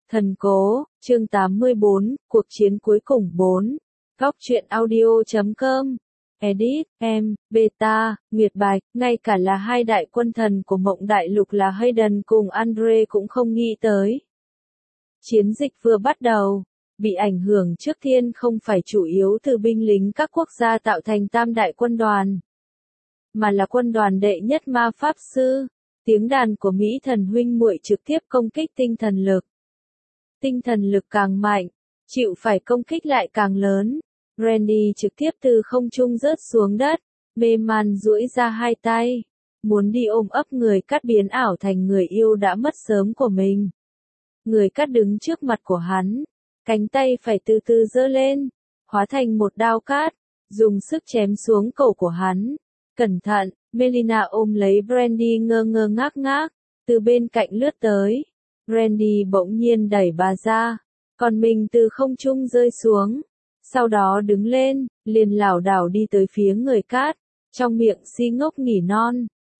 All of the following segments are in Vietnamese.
Thần cố, chương 84, cuộc chiến cuối cùng 4. Góc truyện audio.com. Edit, em, Beta, Nguyệt Bạch, ngay cả là hai đại quân thần của Mộng Đại Lục là Hayden cùng Andre cũng không nghĩ tới. Chiến dịch vừa bắt đầu, bị ảnh hưởng trước tiên không phải chủ yếu từ binh lính các quốc gia tạo thành tam đại quân đoàn, mà là quân đoàn đệ nhất ma pháp sư. Tiếng đàn của Mỹ thần huynh muội trực tiếp công kích tinh thần lực. Tinh thần lực càng mạnh, chịu phải công kích lại càng lớn. Randy trực tiếp từ không trung rớt xuống đất, mê man duỗi ra hai tay, muốn đi ôm ấp người cát biến ảo thành người yêu đã mất sớm của mình. Người cát đứng trước mặt của hắn, cánh tay phải từ từ giơ lên, hóa thành một đao cát, dùng sức chém xuống cổ của hắn. Cẩn thận, Melina ôm lấy Brandy ngơ ngơ ngác ngác, từ bên cạnh lướt tới. Brandy bỗng nhiên đẩy bà ra, còn mình từ không trung rơi xuống. Sau đó đứng lên, liền lảo đảo đi tới phía người cát, trong miệng si ngốc nỉ non.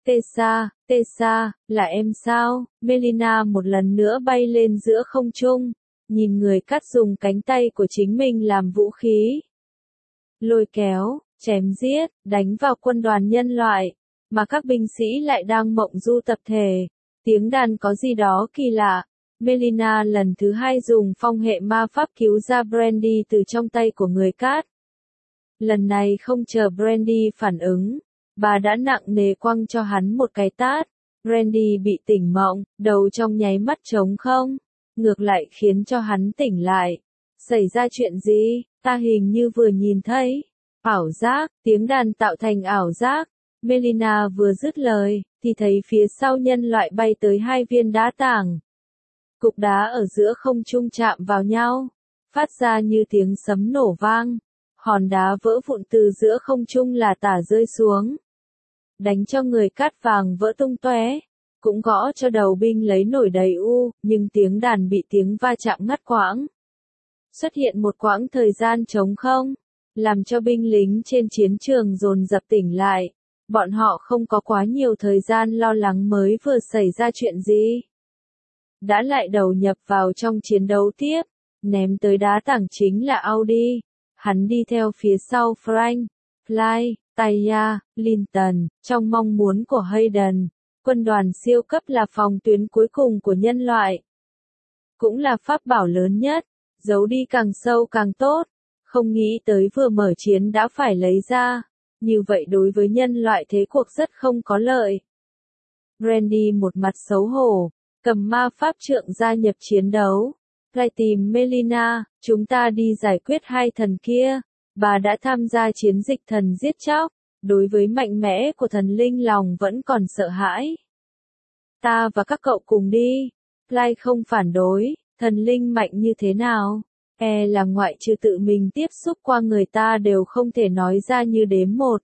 Tessa, là em sao? Melina một lần nữa bay lên giữa không trung, nhìn người cát dùng cánh tay của chính mình làm vũ khí. Lôi kéo, chém giết, đánh vào quân đoàn nhân loại, mà các binh sĩ lại đang mộng du tập thể. Tiếng đàn có gì đó kỳ lạ. Melina lần thứ hai dùng phong hệ ma pháp cứu ra Brandy từ trong tay của người cát. Lần này không chờ Brandy phản ứng, bà đã nặng nề quăng cho hắn một cái tát. Brandy bị tỉnh mộng, đầu trong nháy mắt trống không, ngược lại khiến cho hắn tỉnh lại. Xảy ra chuyện gì? Ta hình như vừa nhìn thấy. Ảo giác, tiếng đàn tạo thành ảo giác. Melina vừa dứt lời, thì thấy phía sau nhân loại bay tới hai viên đá tảng. Cục đá ở giữa không trung chạm vào nhau, phát ra như tiếng sấm nổ vang. Hòn đá vỡ vụn từ giữa không trung là tả rơi xuống, đánh cho người cát vàng vỡ tung tóe, cũng gõ cho đầu binh lấy nổi đầy u, nhưng tiếng đàn bị tiếng va chạm ngắt quãng. Xuất hiện một quãng thời gian trống không, làm cho binh lính trên chiến trường dồn dập tỉnh lại. Bọn họ không có quá nhiều thời gian lo lắng mới vừa xảy ra chuyện gì, đã lại đầu nhập vào trong chiến đấu tiếp. Ném tới đá tảng chính là Audi, hắn đi theo phía sau Frank, Fly, Taya, Linton, trong mong muốn của Hayden. Quân đoàn siêu cấp là phòng tuyến cuối cùng của nhân loại, cũng là pháp bảo lớn nhất, giấu đi càng sâu càng tốt. Không nghĩ tới vừa mở chiến đã phải lấy ra, như vậy đối với nhân loại thế cuộc rất không có lợi. Brandy một mặt xấu hổ, cầm ma pháp trượng gia nhập chiến đấu. Lại tìm Melina, chúng ta đi giải quyết hai thần kia. Bà đã tham gia chiến dịch thần giết chóc, đối với mạnh mẽ của thần linh lòng vẫn còn sợ hãi. Ta và các cậu cùng đi. Lai không phản đối, thần linh mạnh như thế nào? Là ngoại trừ tự mình tiếp xúc qua người ta đều không thể nói ra như đếm 1,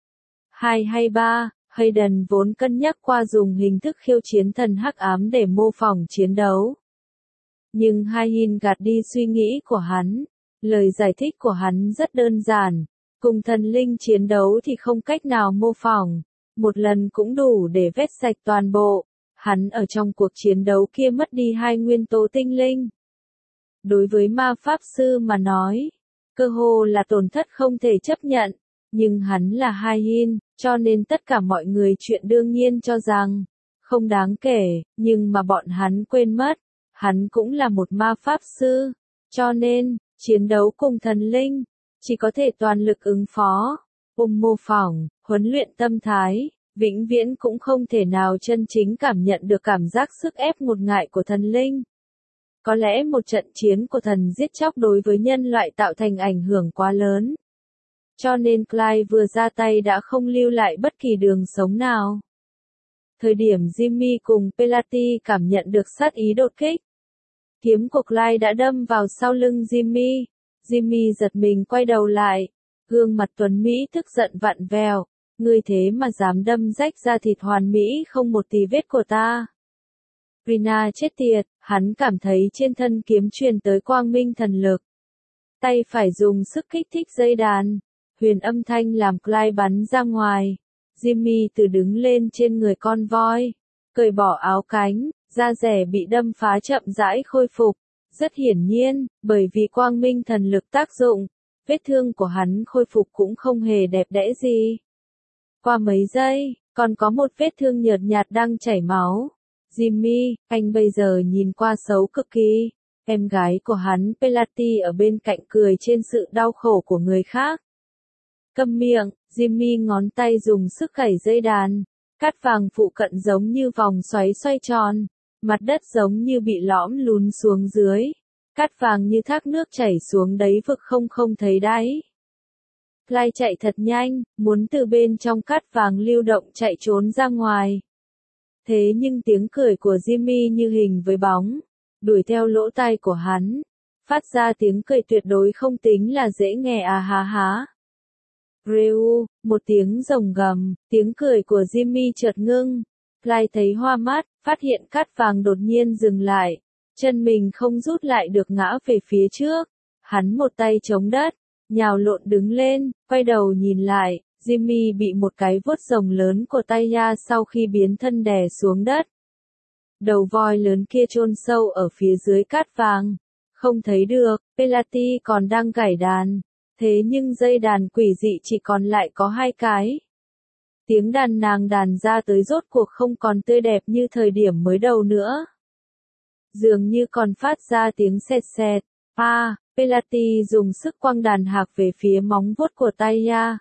2 hay 3. Hayden vốn cân nhắc qua dùng hình thức khiêu chiến thần hắc ám để mô phỏng chiến đấu. Nhưng Hayin gạt đi suy nghĩ của hắn. Lời giải thích của hắn rất đơn giản. Cùng thần linh chiến đấu thì không cách nào mô phỏng. Một lần cũng đủ để vét sạch toàn bộ. Hắn ở trong cuộc chiến đấu kia mất đi hai nguyên tố tinh linh. Đối với ma pháp sư mà nói, cơ hồ là tổn thất không thể chấp nhận. Nhưng hắn là Hayin, cho nên tất cả mọi người chuyện đương nhiên cho rằng không đáng kể, nhưng mà bọn hắn quên mất, hắn cũng là một ma pháp sư, cho nên chiến đấu cùng thần linh chỉ có thể toàn lực ứng phó, mô phỏng, huấn luyện tâm thái, vĩnh viễn cũng không thể nào chân chính cảm nhận được cảm giác sức ép ngột ngại của thần linh. Có lẽ một trận chiến của thần giết chóc đối với nhân loại tạo thành ảnh hưởng quá lớn, cho nên Clyde vừa ra tay đã không lưu lại bất kỳ đường sống nào. Thời điểm Jimmy cùng Pelati cảm nhận được sát ý đột kích, kiếm của Clyde đã đâm vào sau lưng Jimmy. Jimmy giật mình quay đầu lại, gương mặt tuấn Mỹ tức giận vặn vẹo. Ngươi thế mà dám đâm rách da thịt hoàn mỹ không một tì vết của ta. Rina chết tiệt, hắn cảm thấy trên thân kiếm truyền tới quang minh thần lực. Tay phải dùng sức kích thích dây đàn. Huyền âm thanh làm Clyde bắn ra ngoài. Jimmy từ đứng lên trên người con voi, cởi bỏ áo cánh, da rẻ bị đâm phá chậm rãi khôi phục. Rất hiển nhiên, bởi vì quang minh thần lực tác dụng, vết thương của hắn khôi phục cũng không hề đẹp đẽ gì. Qua mấy giây, còn có một vết thương nhợt nhạt đang chảy máu. Jimmy, anh bây giờ nhìn qua xấu cực kỳ. Em gái của hắn Pelati ở bên cạnh cười trên sự đau khổ của người khác. Câm miệng, Jimmy ngón tay dùng sức gảy dây đàn. Cát vàng phụ cận giống như vòng xoáy xoay tròn. Mặt đất giống như bị lõm lún xuống dưới. Cát vàng như thác nước chảy xuống đáy vực không thấy đáy. Clyde chạy thật nhanh, muốn từ bên trong cát vàng lưu động chạy trốn ra ngoài. Thế nhưng tiếng cười của Jimmy như hình với bóng, đuổi theo lỗ tai của hắn, phát ra tiếng cười tuyệt đối không tính là dễ nghe à há há. Rêu, một tiếng rồng gầm, tiếng cười của Jimmy chợt ngưng. Clyde thấy hoa mắt, phát hiện cát vàng đột nhiên dừng lại, chân mình không rút lại được ngã về phía trước. Hắn một tay chống đất, nhào lộn đứng lên, quay đầu nhìn lại, Jimmy bị một cái vuốt rồng lớn của Taya sau khi biến thân đè xuống đất. Đầu voi lớn kia chôn sâu ở phía dưới cát vàng, không thấy được, Pelati còn đang gảy đàn, thế nhưng dây đàn quỷ dị chỉ còn lại có 2 cái. Tiếng đàn nàng đàn ra tới rốt cuộc không còn tươi đẹp như thời điểm mới đầu nữa. Dường như còn phát ra tiếng sẹt sẹt. Pelati dùng sức quăng đàn hạc về phía móng vuốt của Taya.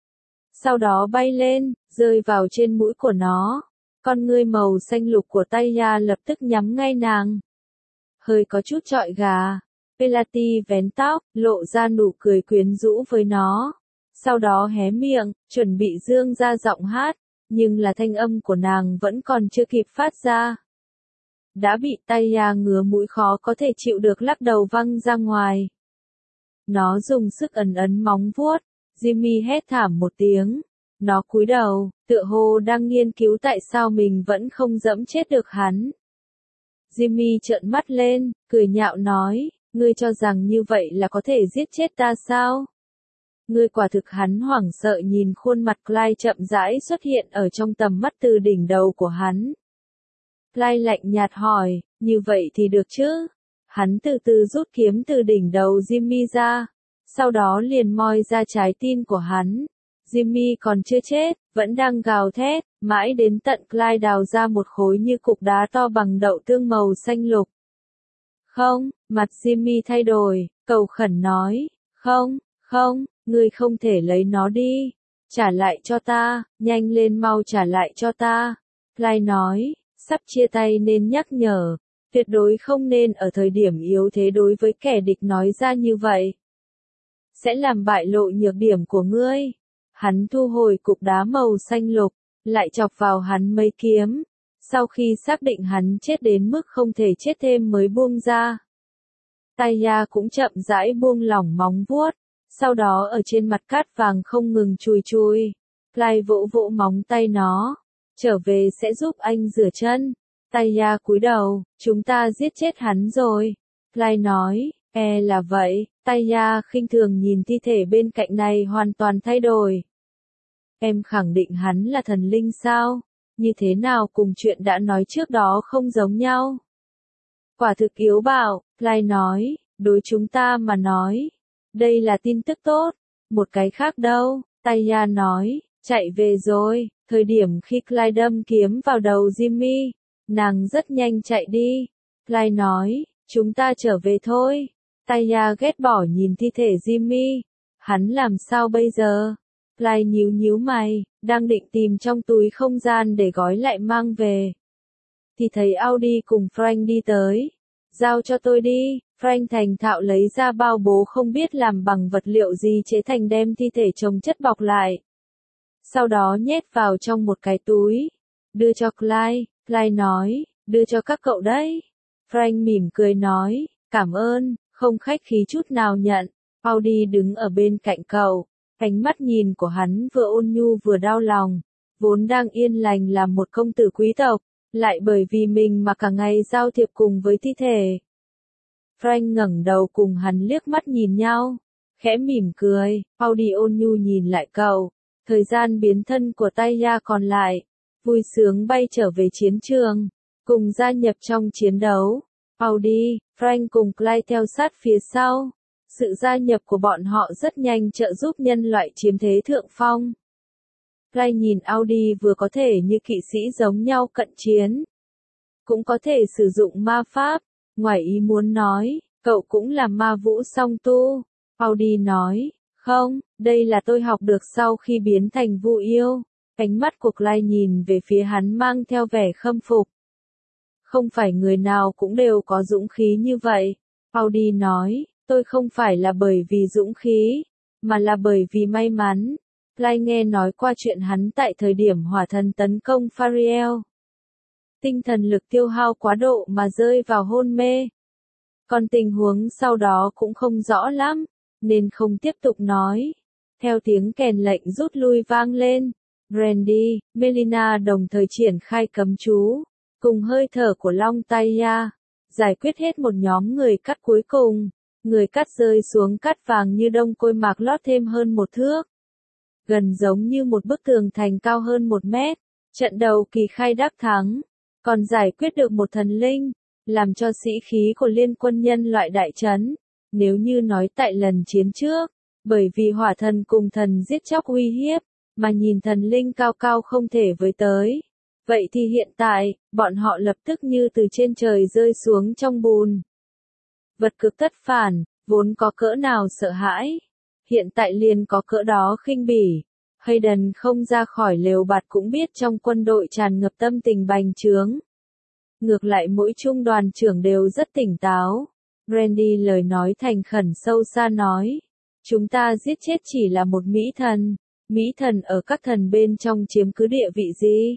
Sau đó bay lên, rơi vào trên mũi của nó. Con ngươi màu xanh lục của Taya lập tức nhắm ngay nàng. Hơi có chút trọi gà. Pelati vén tóc, lộ ra nụ cười quyến rũ với nó. Sau đó hé miệng, chuẩn bị dương ra giọng hát, nhưng là thanh âm của nàng vẫn còn chưa kịp phát ra. Đã bị Taya ngứa mũi khó có thể chịu được lắc đầu văng ra ngoài. Nó dùng sức ấn móng vuốt, Jimmy hét thảm một tiếng. Nó cúi đầu, tựa hồ đang nghiên cứu tại sao mình vẫn không dẫm chết được hắn. Jimmy trợn mắt lên, cười nhạo nói, ngươi cho rằng như vậy là có thể giết chết ta sao? Ngươi quả thực. Hắn hoảng sợ nhìn khuôn mặt Clyde chậm rãi xuất hiện ở trong tầm mắt từ đỉnh đầu của hắn. Clyde lạnh nhạt hỏi, như vậy thì được chứ? Hắn từ từ rút kiếm từ đỉnh đầu Jimmy ra, sau đó liền moi ra trái tim của hắn. Jimmy còn chưa chết, vẫn đang gào thét, mãi đến tận Clyde đào ra một khối như cục đá to bằng đậu tương màu xanh lục. Không, mặt Jimmy thay đổi, cầu khẩn nói, không, ngươi không thể lấy nó đi, trả lại cho ta, nhanh lên mau trả lại cho ta. Clyde nói, sắp chia tay nên nhắc nhở, tuyệt đối không nên ở thời điểm yếu thế đối với kẻ địch nói ra như vậy. Sẽ làm bại lộ nhược điểm của ngươi. Hắn thu hồi cục đá màu xanh lục, lại chọc vào hắn mấy kiếm. Sau khi xác định hắn chết đến mức không thể chết thêm mới buông ra. Taya cũng chậm rãi buông lỏng móng vuốt, sau đó ở trên mặt cát vàng không ngừng chùi chùi. Clyde vỗ vỗ móng tay nó, trở về sẽ giúp anh rửa chân. Taya cúi đầu, chúng ta giết chết hắn rồi. Clyde nói, là vậy. Taya khinh thường nhìn thi thể bên cạnh này hoàn toàn thay đổi. Em khẳng định hắn là thần linh sao? Như thế nào cùng chuyện đã nói trước đó không giống nhau? Quả thực yếu bạo, Clyde nói, đối chúng ta mà nói. Đây là tin tức tốt. Một cái khác đâu? Taya nói, chạy về rồi. Thời điểm khi Clyde đâm kiếm vào đầu Jimmy, nàng rất nhanh chạy đi. Clyde nói, chúng ta trở về thôi. Taya ghét bỏ nhìn thi thể Jimmy. Hắn làm sao bây giờ? Clyde nhíu mày, đang định tìm trong túi không gian để gói lại mang về. Thì thấy Audi cùng Frank đi tới. Giao cho tôi đi. Frank thành thạo lấy ra bao bố không biết làm bằng vật liệu gì chế thành đem thi thể chồng chất bọc lại. Sau đó nhét vào trong một cái túi. Đưa cho Clyde. Clyde nói, đưa cho các cậu đấy. Frank mỉm cười nói, cảm ơn, không khách khí chút nào nhận. Audi đứng ở bên cạnh cậu. Ánh mắt nhìn của hắn vừa ôn nhu vừa đau lòng. Vốn đang yên lành làm một công tử quý tộc, lại bởi vì mình mà cả ngày giao thiệp cùng với thi thể. Frank ngẩng đầu cùng hắn liếc mắt nhìn nhau, khẽ mỉm cười. Audi ôn nhu nhìn lại cậu. Thời gian biến thân của Taya còn lại, vui sướng bay trở về chiến trường, cùng gia nhập trong chiến đấu. Audi, Frank cùng Clyde theo sát phía sau. Sự gia nhập của bọn họ rất nhanh trợ giúp nhân loại chiếm thế thượng phong. Clyde nhìn Audi vừa có thể như kỵ sĩ giống nhau cận chiến, cũng có thể sử dụng ma pháp. Ngoài ý muốn nói, cậu cũng là ma vũ song tu. Audi nói, không, đây là tôi học được sau khi biến thành vu yêu. Ánh mắt của Clyde nhìn về phía hắn mang theo vẻ khâm phục. Không phải người nào cũng đều có dũng khí như vậy. Audi nói, tôi không phải là bởi vì dũng khí, mà là bởi vì may mắn. Clyde nghe nói qua chuyện hắn tại thời điểm hỏa thần tấn công Fariel. Tinh thần lực tiêu hao quá độ mà rơi vào hôn mê. Còn tình huống sau đó cũng không rõ lắm, nên không tiếp tục nói. Theo tiếng kèn lệnh rút lui vang lên, Brandy, Melina đồng thời triển khai cấm chú, cùng hơi thở của Long Taya, giải quyết hết một nhóm người cắt cuối cùng. Người cắt rơi xuống cát vàng như đông côi mạc lót thêm hơn 1 thước. Gần giống như một bức tường thành cao hơn 1 mét. Trận đầu kỳ khai đắc thắng, còn giải quyết được một thần linh, làm cho sĩ khí của liên quân nhân loại đại chấn. Nếu như nói tại lần chiến trước, bởi vì hỏa thần cùng thần giết chóc uy hiếp, mà nhìn thần linh cao cao không thể với tới. Vậy thì hiện tại, bọn họ lập tức như từ trên trời rơi xuống trong bùn. Vật cực tất phản, vốn có cỡ nào sợ hãi, hiện tại liền có cỡ đó khinh bỉ. Hayden không ra khỏi lều bạt cũng biết trong quân đội tràn ngập tâm tình bành trướng. Ngược lại mỗi trung đoàn trưởng đều rất tỉnh táo. Brandy lời nói thành khẩn sâu xa nói. Chúng ta giết chết chỉ là một mỹ thần. Mỹ thần ở các thần bên trong chiếm cứ địa vị gì?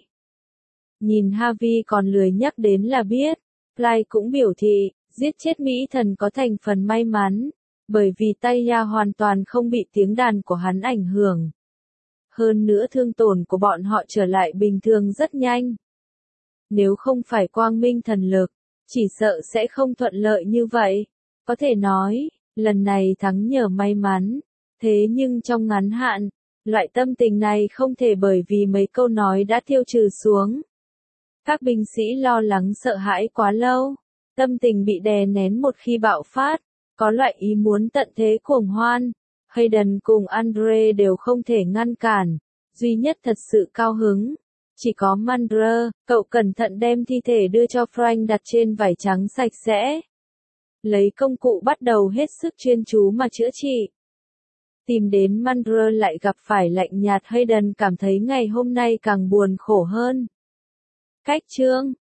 Nhìn Harvey còn lười nhắc đến là biết. Clyde cũng biểu thị, giết chết mỹ thần có thành phần may mắn. Bởi vì Taya hoàn toàn không bị tiếng đàn của hắn ảnh hưởng. Hơn nữa thương tổn của bọn họ trở lại bình thường rất nhanh. Nếu không phải quang minh thần lực, chỉ sợ sẽ không thuận lợi như vậy. Có thể nói, lần này thắng nhờ may mắn. Thế nhưng trong ngắn hạn, loại tâm tình này không thể bởi vì mấy câu nói đã tiêu trừ xuống. Các binh sĩ lo lắng sợ hãi quá lâu. Tâm tình bị đè nén một khi bạo phát, có loại ý muốn tận thế cuồng hoan. Hayden cùng Andre đều không thể ngăn cản, duy nhất thật sự cao hứng. Chỉ có Mandra, cậu cẩn thận đem thi thể đưa cho Frank đặt trên vải trắng sạch sẽ. Lấy công cụ bắt đầu hết sức chuyên chú mà chữa trị. Tìm đến Mandra lại gặp phải lạnh nhạt. Hayden cảm thấy ngày hôm nay càng buồn khổ hơn. Cách chương